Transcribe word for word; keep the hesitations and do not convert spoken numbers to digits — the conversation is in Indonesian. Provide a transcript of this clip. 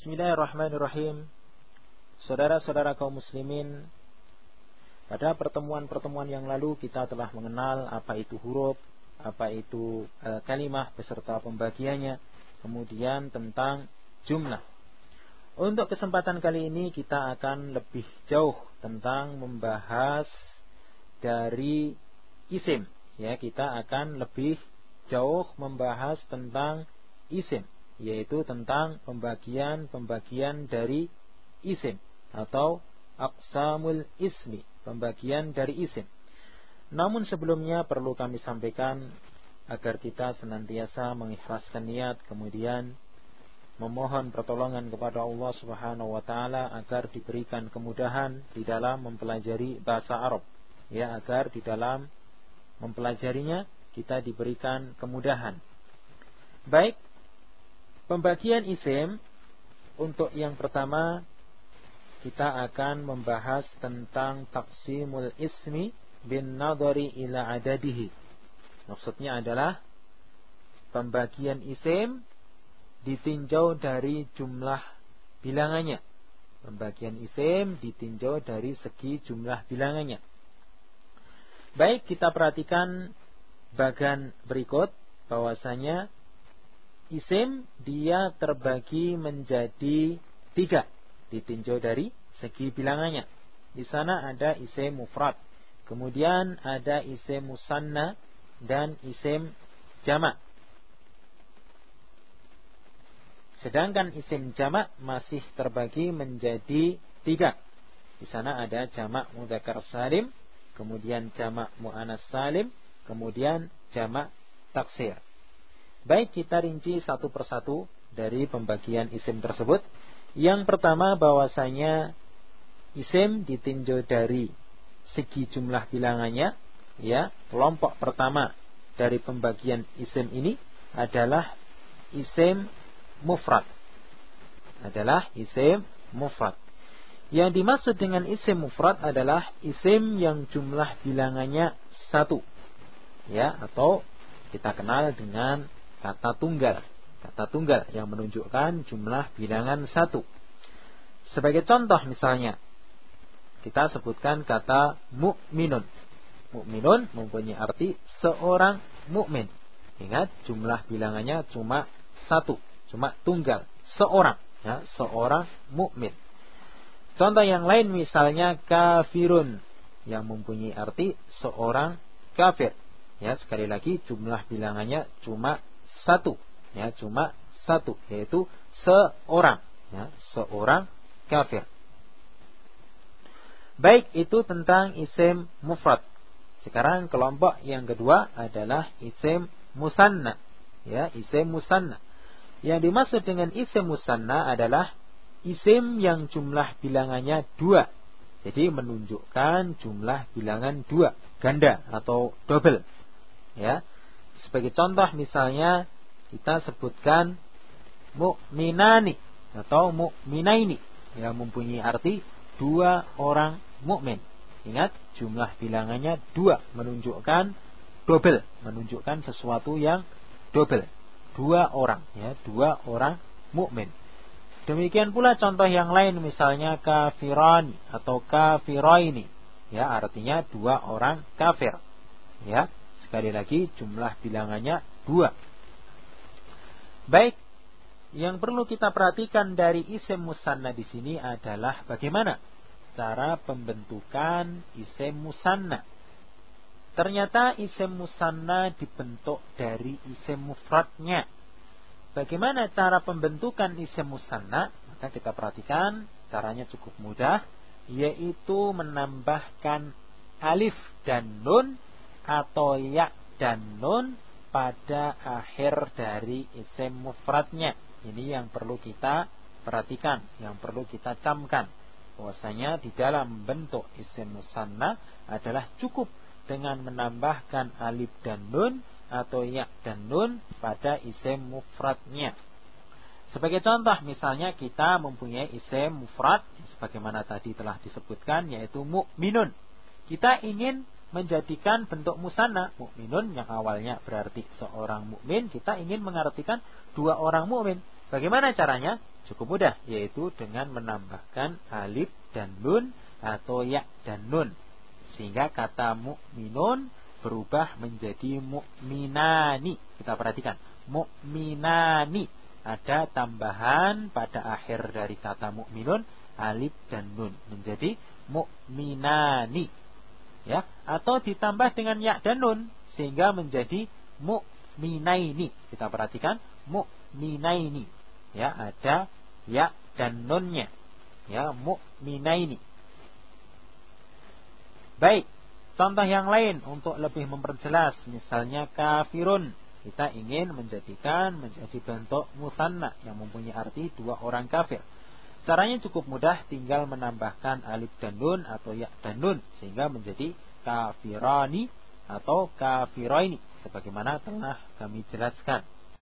Bismillahirrahmanirrahim. Saudara-saudara kaum muslimin, pada pertemuan-pertemuan yang lalu kita telah mengenal apa itu huruf, apa itu e, kalimah beserta pembagiannya, kemudian tentang jumlah. Untuk kesempatan kali ini kita akan lebih jauh tentang membahas dari isim. Ya, kita akan lebih jauh membahas tentang isim, yaitu tentang pembagian-pembagian dari isim atau aqsamul ismi, pembagian dari isim. Namun sebelumnya perlu kami sampaikan agar kita senantiasa mengikhlaskan niat, kemudian memohon pertolongan kepada Allah Subhanahu wa taala agar diberikan kemudahan di dalam mempelajari bahasa Arab. Ya, agar di dalam mempelajarinya kita diberikan kemudahan. Baik, pembagian isim untuk yang pertama kita akan membahas tentang taqsimul ismi bin nadhari ila adadihi. Maksudnya adalah pembagian isim ditinjau dari jumlah bilangannya. Pembagian isim ditinjau dari segi jumlah bilangannya. Baik, kita perhatikan bagan berikut bahwasanya isim dia terbagi menjadi tiga ditinjau dari segi bilangannya. Di sana ada isim mufrad, kemudian ada isim musanna dan isim jamak. Sedangkan isim jamak masih terbagi menjadi tiga. Di sana ada jamak mudzakkar salim, kemudian jamak muannas salim, kemudian jamak taksir. Baik, kita rinci satu persatu dari pembagian isim tersebut. Yang pertama bahwasanya isim ditinjau dari segi jumlah bilangannya. Ya, kelompok pertama dari pembagian isim ini adalah isim mufrad. Adalah isim mufrad. Yang dimaksud dengan isim mufrad adalah isim yang jumlah bilangannya satu. Ya, atau kita kenal dengan kata tunggal. Kata tunggal yang menunjukkan jumlah bilangan satu. Sebagai contoh misalnya, kita sebutkan kata mukminun. Mukminun mempunyai arti seorang mukmin. Ingat, jumlah bilangannya cuma satu, cuma tunggal, seorang, ya, seorang mukmin. Contoh yang lain misalnya kafirun, yang mempunyai arti seorang kafir. Ya, sekali lagi jumlah bilangannya cuma satu, ya, cuma satu, yaitu seorang, ya, seorang kafir. Baik, itu tentang isim mufrad. Sekarang kelompok yang kedua adalah isim musanna, ya, isim musanna. Yang dimaksud dengan isim musanna adalah isim yang jumlah bilangannya dua. Jadi menunjukkan jumlah bilangan dua, ganda atau double. Ya, sebagai contoh misalnya kita sebutkan mukminani atau mukminaini yang mempunyai arti dua orang mukmin. Ingat, jumlah bilangannya dua, menunjukkan double, menunjukkan sesuatu yang double, dua orang, ya, dua orang mukmin. Demikian pula contoh yang lain misalnya kafirani atau kafiraini, ya, artinya dua orang kafir. Ya, sekali lagi jumlah bilangannya dua. Baik, yang perlu kita perhatikan dari isim musanna di sini adalah bagaimana cara pembentukan isim musanna. Ternyata isim musanna dibentuk dari isim mufradnya. Bagaimana cara pembentukan isim musanna? Maka kita perhatikan caranya cukup mudah, yaitu menambahkan alif dan nun atau ya dan nun pada akhir dari isim mufradnya. Ini yang perlu kita perhatikan, yang perlu kita camkan. Bahwasanya di dalam bentuk isim musanna adalah cukup dengan menambahkan alif dan nun atau ya dan nun pada isim mufradnya. Sebagai contoh misalnya kita mempunyai isim mufrad sebagaimana tadi telah disebutkan, yaitu mukminun. Kita ingin menjadikan bentuk musanna mukminun yang awalnya berarti seorang mukmin, kita ingin mengartikan dua orang mukmin. Bagaimana caranya? Cukup mudah, yaitu dengan menambahkan alif dan nun atau ya dan nun, sehingga kata mukminun berubah menjadi mukminani. Kita perhatikan, mukminani, ada tambahan pada akhir dari kata mukminun, alif dan nun, menjadi mukminani. Ya, atau ditambah dengan ya dan nun sehingga menjadi mukminaini. Kita perhatikan, mukminaini. Ya, ada ya dan nunnya. Ya, mukminaini. Baik, contoh yang lain untuk lebih memperjelas, misalnya kafirun. Kita ingin menjadikan menjadi bentuk musanna yang mempunyai arti dua orang kafir. Caranya cukup mudah, tinggal menambahkan alif dan nun atau ya dan nun sehingga menjadi kafirani atau kafiraini sebagaimana telah kami jelaskan.